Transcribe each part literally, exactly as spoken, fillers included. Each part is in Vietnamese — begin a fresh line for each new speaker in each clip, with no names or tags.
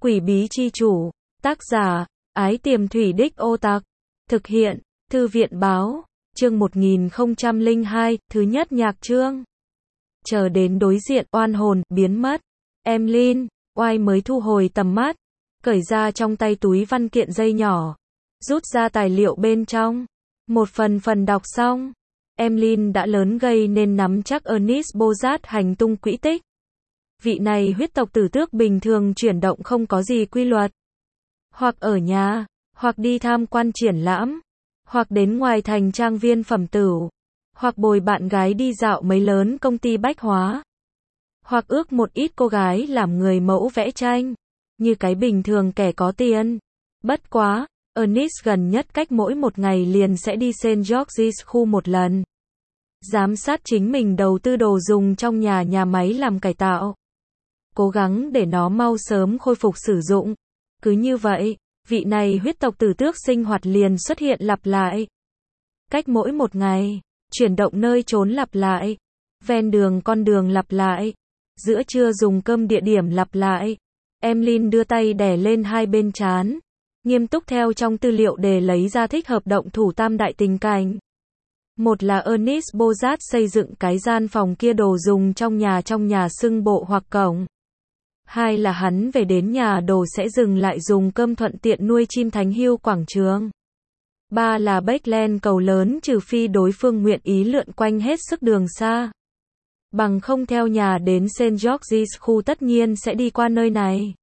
Quỷ bí chi chủ, tác giả, Ái Tiềm Thủy Đích Ô Tặc, thực hiện, Thư viện báo, chương một nghìn không trăm lẻ hai, thứ nhất nhạc chương. Chờ đến đối diện, oan hồn, biến mất. Emlyn, oai mới thu hồi tầm mắt, cởi ra trong tay túi văn kiện dây nhỏ, rút ra tài liệu bên trong. Một phần phần đọc xong, Emlyn đã lớn gây nên nắm chắc Ernest Bozat hành tung quỹ tích. Vị này huyết tộc tử tước bình thường chuyển động không có gì quy luật. Hoặc ở nhà, hoặc đi tham quan triển lãm, hoặc đến ngoài thành trang viên phẩm tửu, hoặc bồi bạn gái đi dạo mấy lớn công ty bách hóa, hoặc ước một ít cô gái làm người mẫu vẽ tranh, như cái bình thường kẻ có tiền. Bất quá, Ernest gần nhất cách mỗi một ngày liền sẽ đi Saint George's khu một lần. Giám sát chính mình đầu tư đồ dùng trong nhà nhà máy làm cải tạo. Cố gắng để nó mau sớm khôi phục sử dụng. Cứ như vậy, vị này huyết tộc tử tước sinh hoạt liền xuất hiện lặp lại. Cách mỗi một ngày, chuyển động nơi trốn lặp lại. Ven đường con đường lặp lại. Giữa trưa dùng cơm địa điểm lặp lại. Emlyn đưa tay đè lên hai bên trán, nghiêm túc theo trong tư liệu để lấy ra thích hợp động thủ tam đại tình cảnh. Một là Ernest Bozat xây dựng cái gian phòng kia đồ dùng trong nhà trong nhà xưng bộ hoặc cổng. Hai là hắn về đến nhà đồ sẽ dừng lại dùng cơm thuận tiện nuôi chim Thánh Hưu quảng trường. Ba là Backland cầu lớn trừ phi đối phương nguyện ý lượn quanh hết sức đường xa. Bằng không theo nhà đến Saint George's khu tất nhiên sẽ đi qua nơi này.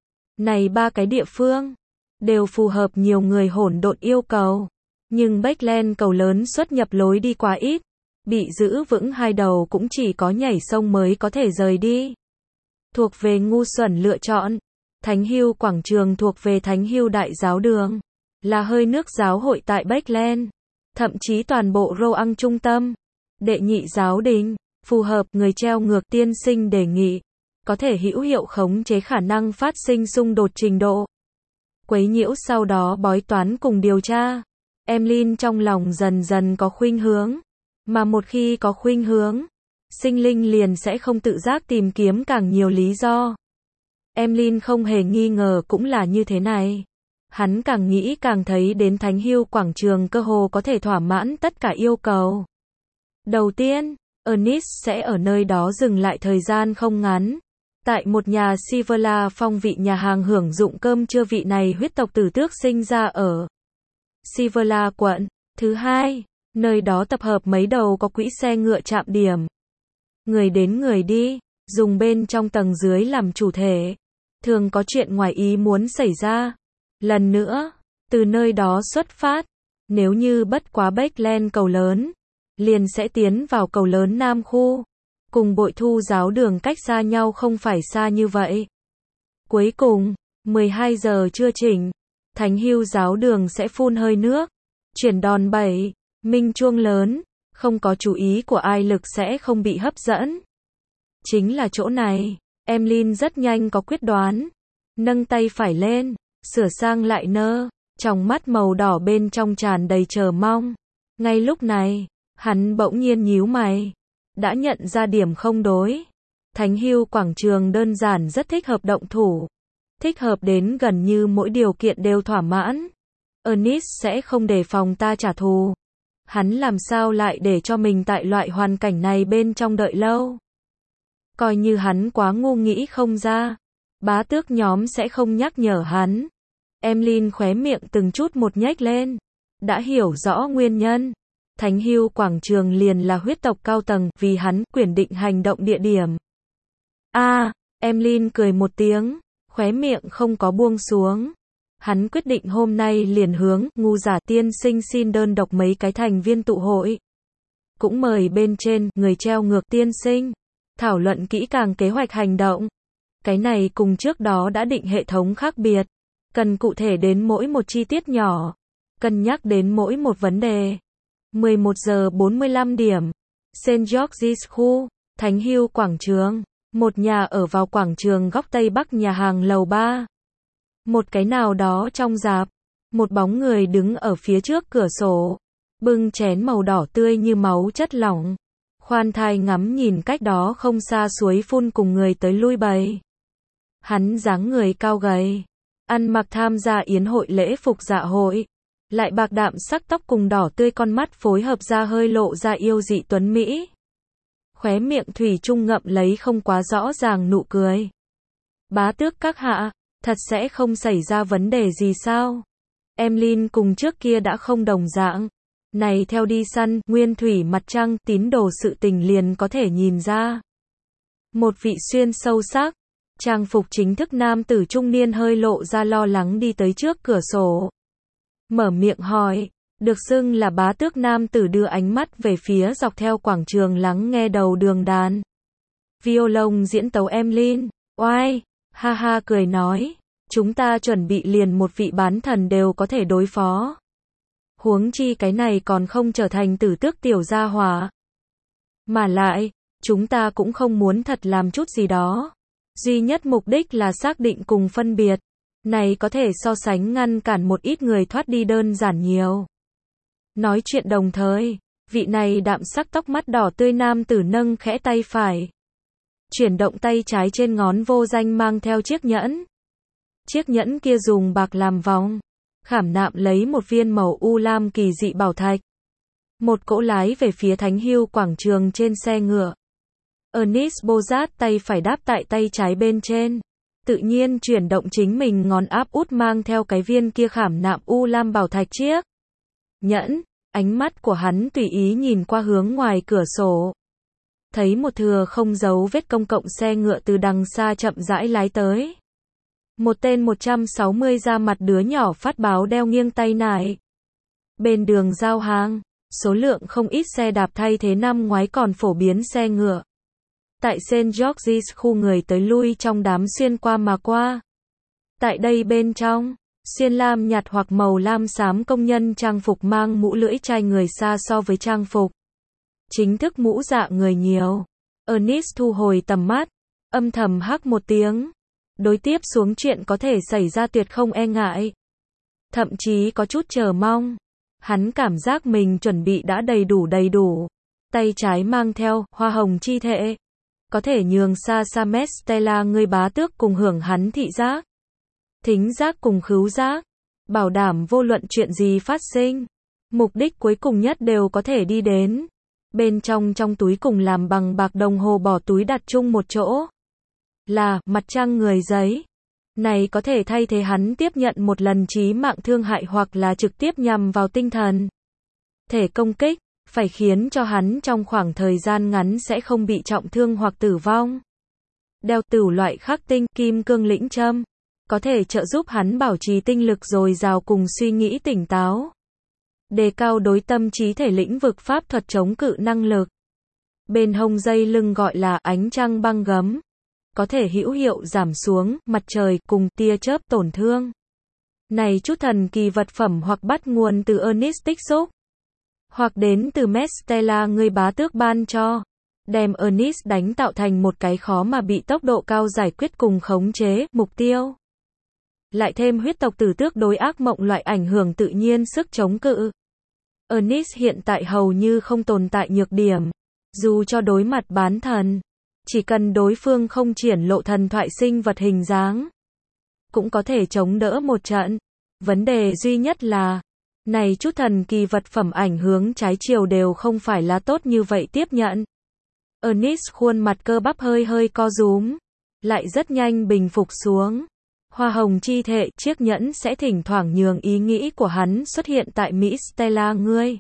Này ba cái địa phương đều phù hợp nhiều người hỗn độn yêu cầu. Nhưng Backland cầu lớn xuất nhập lối đi quá ít. Bị giữ vững hai đầu cũng chỉ có nhảy sông mới có thể rời đi. Thuộc về ngu xuẩn lựa chọn. Thánh Hưu quảng trường thuộc về Thánh Hưu đại giáo đường. Là hơi nước giáo hội tại Backland. Thậm chí toàn bộ Roang trung tâm. Đệ nhị giáo đình. Phù hợp người treo ngược tiên sinh đề nghị. Có thể hữu hiệu khống chế khả năng phát sinh xung đột trình độ. Quấy nhiễu sau đó bói toán cùng điều tra. Emlyn trong lòng dần dần có khuynh hướng. Mà một khi có khuynh hướng, sinh linh liền sẽ không tự giác tìm kiếm càng nhiều lý do. Emlyn không hề nghi ngờ cũng là như thế này. Hắn càng nghĩ càng thấy đến Thánh Hưu quảng trường cơ hồ có thể thỏa mãn tất cả yêu cầu. Đầu tiên, Ernest sẽ ở nơi đó dừng lại thời gian không ngắn. Tại một nhà Siverla phong vị nhà hàng hưởng dụng cơm trưa vị này huyết tộc tử tước sinh ra ở Siverla quận. Thứ hai, nơi đó tập hợp mấy đầu có quỹ xe ngựa trạm điểm. Người đến người đi, dùng bên trong tầng dưới làm chủ thể. Thường có chuyện ngoài ý muốn xảy ra. Lần nữa, từ nơi đó xuất phát, nếu như bất quá Backland cầu lớn, liền sẽ tiến vào cầu lớn Nam khu. Cùng Bội Thu giáo đường cách xa nhau không phải xa như vậy. Cuối cùng, mười hai giờ trưa chỉnh, Thánh Hưu giáo đường sẽ phun hơi nước, chuyển đòn bẩy, minh chuông lớn, không có chú ý của ai lực sẽ không bị hấp dẫn. Chính là chỗ này, Emlyn rất nhanh có quyết đoán, nâng tay phải lên, sửa sang lại nơ, trong mắt màu đỏ bên trong tràn đầy chờ mong. Ngay lúc này, hắn bỗng nhiên nhíu mày, đã nhận ra điểm không đối. Thánh Hưu quảng trường đơn giản rất thích hợp động thủ. Thích hợp đến gần như mỗi điều kiện đều thỏa mãn. Ernest sẽ không đề phòng ta trả thù. Hắn làm sao lại để cho mình tại loại hoàn cảnh này bên trong đợi lâu. Coi như hắn quá ngu nghĩ không ra. Bá tước nhóm sẽ không nhắc nhở hắn. Emlyn khóe miệng từng chút một nhếch lên. Đã hiểu rõ nguyên nhân. Thánh Hưu quảng trường liền là huyết tộc cao tầng vì hắn quyền định hành động địa điểm. A, à, Emlyn cười một tiếng, khóe miệng không có buông xuống. Hắn quyết định hôm nay liền hướng ngu giả tiên sinh xin đơn độc mấy cái thành viên tụ hội. Cũng mời bên trên người treo ngược tiên sinh, thảo luận kỹ càng kế hoạch hành động. Cái này cùng trước đó đã định hệ thống khác biệt. Cần cụ thể đến mỗi một chi tiết nhỏ. Cân nhắc đến mỗi một vấn đề. mười một giờ bốn mươi lăm điểm. Saint George's khu, Thánh Hưu quảng trường. Một nhà ở vào quảng trường góc Tây Bắc nhà hàng lầu ba. Một cái nào đó trong rạp. Một bóng người đứng ở phía trước cửa sổ. Bưng chén màu đỏ tươi như máu chất lỏng. Khoan thai ngắm nhìn cách đó không xa suối phun cùng người tới lui bày. Hắn dáng người cao gầy, ăn mặc tham gia yến hội lễ phục dạ hội, lại bạc đạm sắc tóc cùng đỏ tươi con mắt phối hợp ra hơi lộ ra yêu dị tuấn mỹ. Khóe miệng thủy chung ngậm lấy không quá rõ ràng nụ cười. Bá tước các hạ, thật sẽ không xảy ra vấn đề gì sao? Emlyn cùng trước kia đã không đồng dạng. Này theo đi săn, nguyên thủy mặt trăng, tín đồ sự tình liền có thể nhìn ra. Một vị xuyên sâu sắc, trang phục chính thức nam tử trung niên hơi lộ ra lo lắng đi tới trước cửa sổ. Mở miệng hỏi, được xưng là bá tước nam tử đưa ánh mắt về phía dọc theo quảng trường lắng nghe đầu đường đàn. Violon diễn tấu Emlyn, oai, ha ha cười nói, chúng ta chuẩn bị liền một vị bán thần đều có thể đối phó. Huống chi cái này còn không trở thành tử tước tiểu gia hỏa. Mà lại, chúng ta cũng không muốn thật làm chút gì đó. Duy nhất mục đích là xác định cùng phân biệt. Này có thể so sánh ngăn cản một ít người thoát đi đơn giản nhiều. Nói chuyện đồng thời, vị này đạm sắc tóc mắt đỏ tươi nam tử nâng khẽ tay phải. Chuyển động tay trái trên ngón vô danh mang theo chiếc nhẫn. Chiếc nhẫn kia dùng bạc làm vòng, khảm nạm lấy một viên màu u lam kỳ dị bảo thạch. Một cỗ lái về phía Thánh Hưu quảng trường trên xe ngựa. Ernest Bozat tay phải đáp tại tay trái bên trên. Tự nhiên chuyển động chính mình ngón áp út mang theo cái viên kia khảm nạm u lam bảo thạch chiếc nhẫn, ánh mắt của hắn tùy ý nhìn qua hướng ngoài cửa sổ. Thấy một thừa không dấu vết công cộng xe ngựa từ đằng xa chậm rãi lái tới. Một tên một trăm sáu mươi ra mặt đứa nhỏ phát báo đeo nghiêng tay nải. Bên đường giao hàng, số lượng không ít xe đạp thay thế năm ngoái còn phổ biến xe ngựa. Tại Saint George's khu người tới lui trong đám xuyên qua mà qua. Tại đây bên trong, xuyên lam nhạt hoặc màu lam xám công nhân trang phục mang mũ lưỡi chai người xa so với trang phục chính thức mũ dạ người nhiều. Ernest thu hồi tầm mắt, âm thầm hắc một tiếng. Đối tiếp xuống chuyện có thể xảy ra tuyệt không e ngại. Thậm chí có chút chờ mong. Hắn cảm giác mình chuẩn bị đã đầy đủ đầy đủ. Tay trái mang theo hoa hồng chi thệ. Có thể nhường xa xa Mestella người bá tước cùng hưởng hắn thị giác, thính giác cùng khứu giác. Bảo đảm vô luận chuyện gì phát sinh. Mục đích cuối cùng nhất đều có thể đi đến. Bên trong trong túi cùng làm bằng bạc đồng hồ bỏ túi đặt chung một chỗ. Là mặt trăng người giấy. Này có thể thay thế hắn tiếp nhận một lần chí mạng thương hại hoặc là trực tiếp nhằm vào tinh thần thể công kích, phải khiến cho hắn trong khoảng thời gian ngắn sẽ không bị trọng thương hoặc tử vong. Đeo tửu loại khắc tinh, kim cương lĩnh châm, có thể trợ giúp hắn bảo trì tinh lực dồi dào cùng suy nghĩ tỉnh táo. Đề cao đối tâm trí thể lĩnh vực pháp thuật chống cự năng lực. Bên hông dây lưng gọi là ánh trăng băng gấm. Có thể hữu hiệu giảm xuống mặt trời cùng tia chớp tổn thương. Này chút thần kỳ vật phẩm hoặc bắt nguồn từ Ernest tích xúc, hoặc đến từ Mestella người bá tước ban cho. Đem Ernest đánh tạo thành một cái khó mà bị tốc độ cao giải quyết cùng khống chế mục tiêu. Lại thêm huyết tộc tử tước đối ác mộng loại ảnh hưởng tự nhiên sức chống cự. Ernest hiện tại hầu như không tồn tại nhược điểm. Dù cho đối mặt bán thần, chỉ cần đối phương không triển lộ thần thoại sinh vật hình dáng, cũng có thể chống đỡ một trận. Vấn đề duy nhất là, này chút thần kỳ vật phẩm ảnh hướng trái chiều đều không phải là tốt như vậy tiếp nhận. Ernest khuôn mặt cơ bắp hơi hơi co rúm, lại rất nhanh bình phục xuống. Hoa hồng chi thệ, chiếc nhẫn sẽ thỉnh thoảng nhường ý nghĩ của hắn xuất hiện tại Mỹ Stella ngươi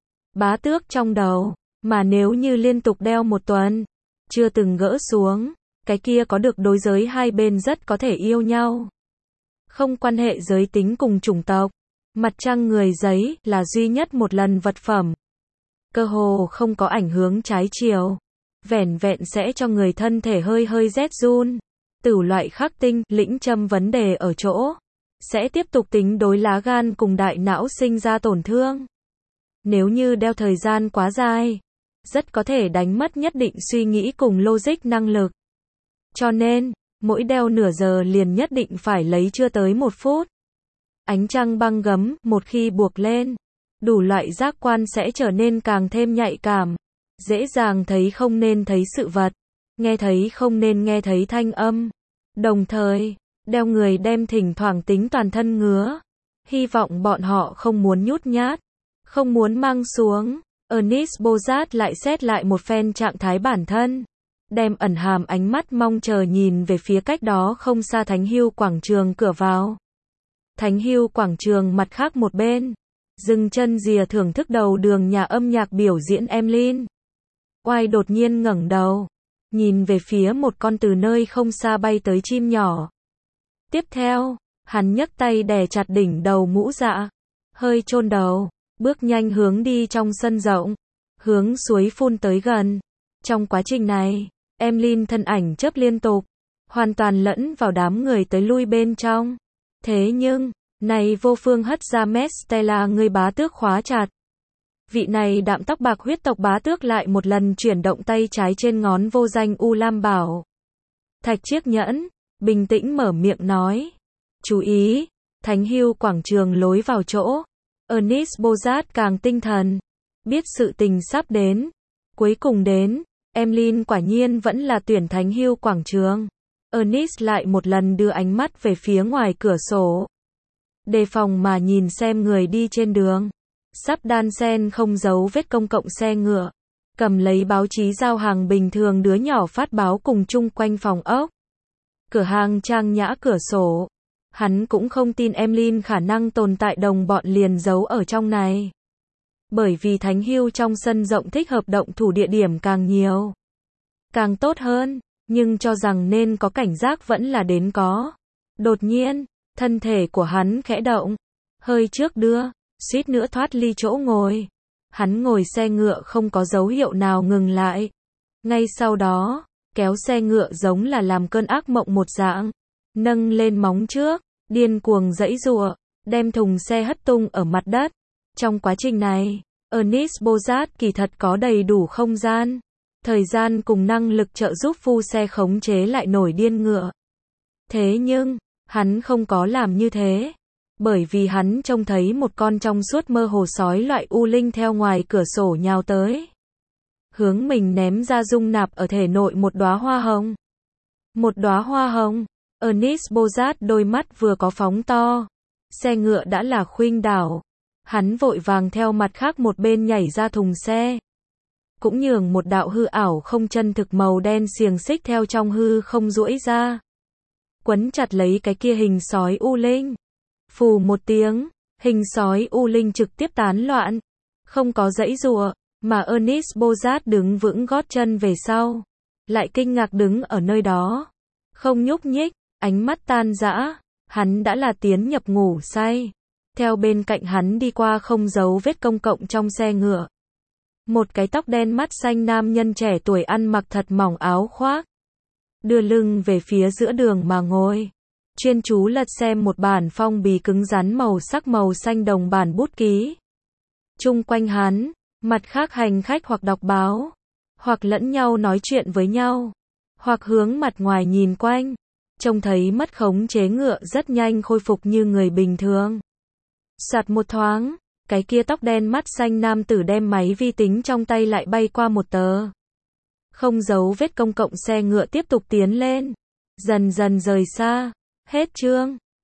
bá tước trong đầu, mà nếu như liên tục đeo một tuần, chưa từng gỡ xuống, cái kia có được đối giới hai bên rất có thể yêu nhau. Không quan hệ giới tính cùng chủng tộc, mặt trăng người giấy là duy nhất một lần vật phẩm. Cơ hồ không có ảnh hướng trái chiều, vẻn vẹn sẽ cho người thân thể hơi hơi rét run. Tửu loại khắc tinh, lĩnh châm vấn đề ở chỗ, sẽ tiếp tục tính đối lá gan cùng đại não sinh ra tổn thương. Nếu như đeo thời gian quá dài, rất có thể đánh mất nhất định suy nghĩ cùng logic năng lực. Cho nên, mỗi đeo nửa giờ liền nhất định phải lấy chưa tới một phút. Ánh trăng băng gấm, một khi buộc lên, đủ loại giác quan sẽ trở nên càng thêm nhạy cảm, dễ dàng thấy không nên thấy sự vật, nghe thấy không nên nghe thấy thanh âm, Đồng thời, đeo người đem thỉnh thoảng tính toàn thân ngứa. Hy vọng bọn họ không muốn nhút nhát, không muốn mang xuống. Ernest Bozat lại xét lại một phen trạng thái bản thân, đem ẩn hàm ánh mắt mong chờ nhìn về phía cách đó không xa Thánh Hưu quảng trường cửa vào. Thánh Hưu quảng trường mặt khác một bên, dừng chân rìa thưởng thức đầu đường nhà âm nhạc biểu diễn Emlyn. Oai đột nhiên ngẩng đầu, nhìn về phía một con từ nơi không xa bay tới chim nhỏ. Tiếp theo, hắn nhấc tay đè chặt đỉnh đầu mũ dạ, hơi chôn đầu, bước nhanh hướng đi trong sân rộng, hướng suối phun tới gần. Trong quá trình này, Emlyn thân ảnh chớp liên tục, hoàn toàn lẫn vào đám người tới lui bên trong. Thế nhưng, này vô phương hất ra Mestella người bá tước khóa chặt. Vị này đạm tóc bạc huyết tộc bá tước lại một lần chuyển động tay trái trên ngón vô danh U Lam Bảo Thạch chiếc nhẫn, bình tĩnh mở miệng nói. Chú ý, Thánh Hưu quảng trường lối vào chỗ. Ernest Bozat càng tinh thần, biết sự tình sắp đến. Cuối cùng đến, Emlyn quả nhiên vẫn là tuyển Thánh Hưu quảng trường. Ernest lại một lần đưa ánh mắt về phía ngoài cửa sổ, đề phòng mà nhìn xem người đi trên đường. Sắp đan sen không giấu vết công cộng xe ngựa, cầm lấy báo chí giao hàng bình thường đứa nhỏ phát báo cùng chung quanh phòng ốc. Cửa hàng trang nhã cửa sổ. Hắn cũng không tin Emlyn khả năng tồn tại đồng bọn liền giấu ở trong này. Bởi vì Thánh Hưu trong sân rộng thích hợp động thủ địa điểm càng nhiều, càng tốt hơn, nhưng cho rằng nên có cảnh giác vẫn là đến có. Đột nhiên, thân thể của hắn khẽ động, hơi trước đưa, suýt nữa thoát ly chỗ ngồi. Hắn ngồi xe ngựa không có dấu hiệu nào ngừng lại. Ngay sau đó, kéo xe ngựa giống là làm cơn ác mộng một dạng, nâng lên móng trước, điên cuồng giãy giụa, đem thùng xe hất tung ở mặt đất. Trong quá trình này, Ernest Bozat kỳ thật có đầy đủ không gian, thời gian cùng năng lực trợ giúp phu xe khống chế lại nổi điên ngựa. Thế nhưng, hắn không có làm như thế, bởi vì hắn trông thấy một con trong suốt mơ hồ sói loại u linh theo ngoài cửa sổ nhào tới, hướng mình ném ra dung nạp ở thể nội một đóa hoa hồng. Một đóa hoa hồng. Ernest Bozat đôi mắt vừa có phóng to, xe ngựa đã là khuynh đảo. Hắn vội vàng theo mặt khác một bên nhảy ra thùng xe, cũng nhường một đạo hư ảo không chân thực màu đen xiềng xích theo trong hư không duỗi ra, quấn chặt lấy cái kia hình sói u linh. Phù một tiếng, hình sói u linh trực tiếp tán loạn, không có giãy giụa, mà Ernest Bozat đứng vững gót chân về sau, lại kinh ngạc đứng ở nơi đó, không nhúc nhích, ánh mắt tan rã. Hắn đã là tiến nhập ngủ say. Theo bên cạnh hắn đi qua không giấu vết công cộng trong xe ngựa, một cái tóc đen mắt xanh nam nhân trẻ tuổi ăn mặc thật mỏng áo khoác, đưa lưng về phía giữa đường mà ngồi, chuyên chú lật xem một bản phong bì cứng rắn màu sắc màu xanh đồng bản bút ký. Chung quanh hắn, mặt khác hành khách hoặc đọc báo, hoặc lẫn nhau nói chuyện với nhau, hoặc hướng mặt ngoài nhìn quanh, trông thấy mất khống chế ngựa rất nhanh khôi phục như người bình thường. Soạt một thoáng, cái kia tóc đen mắt xanh nam tử đem máy vi tính trong tay lại bay qua một tờ. Không giấu vết công cộng xe ngựa tiếp tục tiến lên, dần dần rời xa. Hết chương.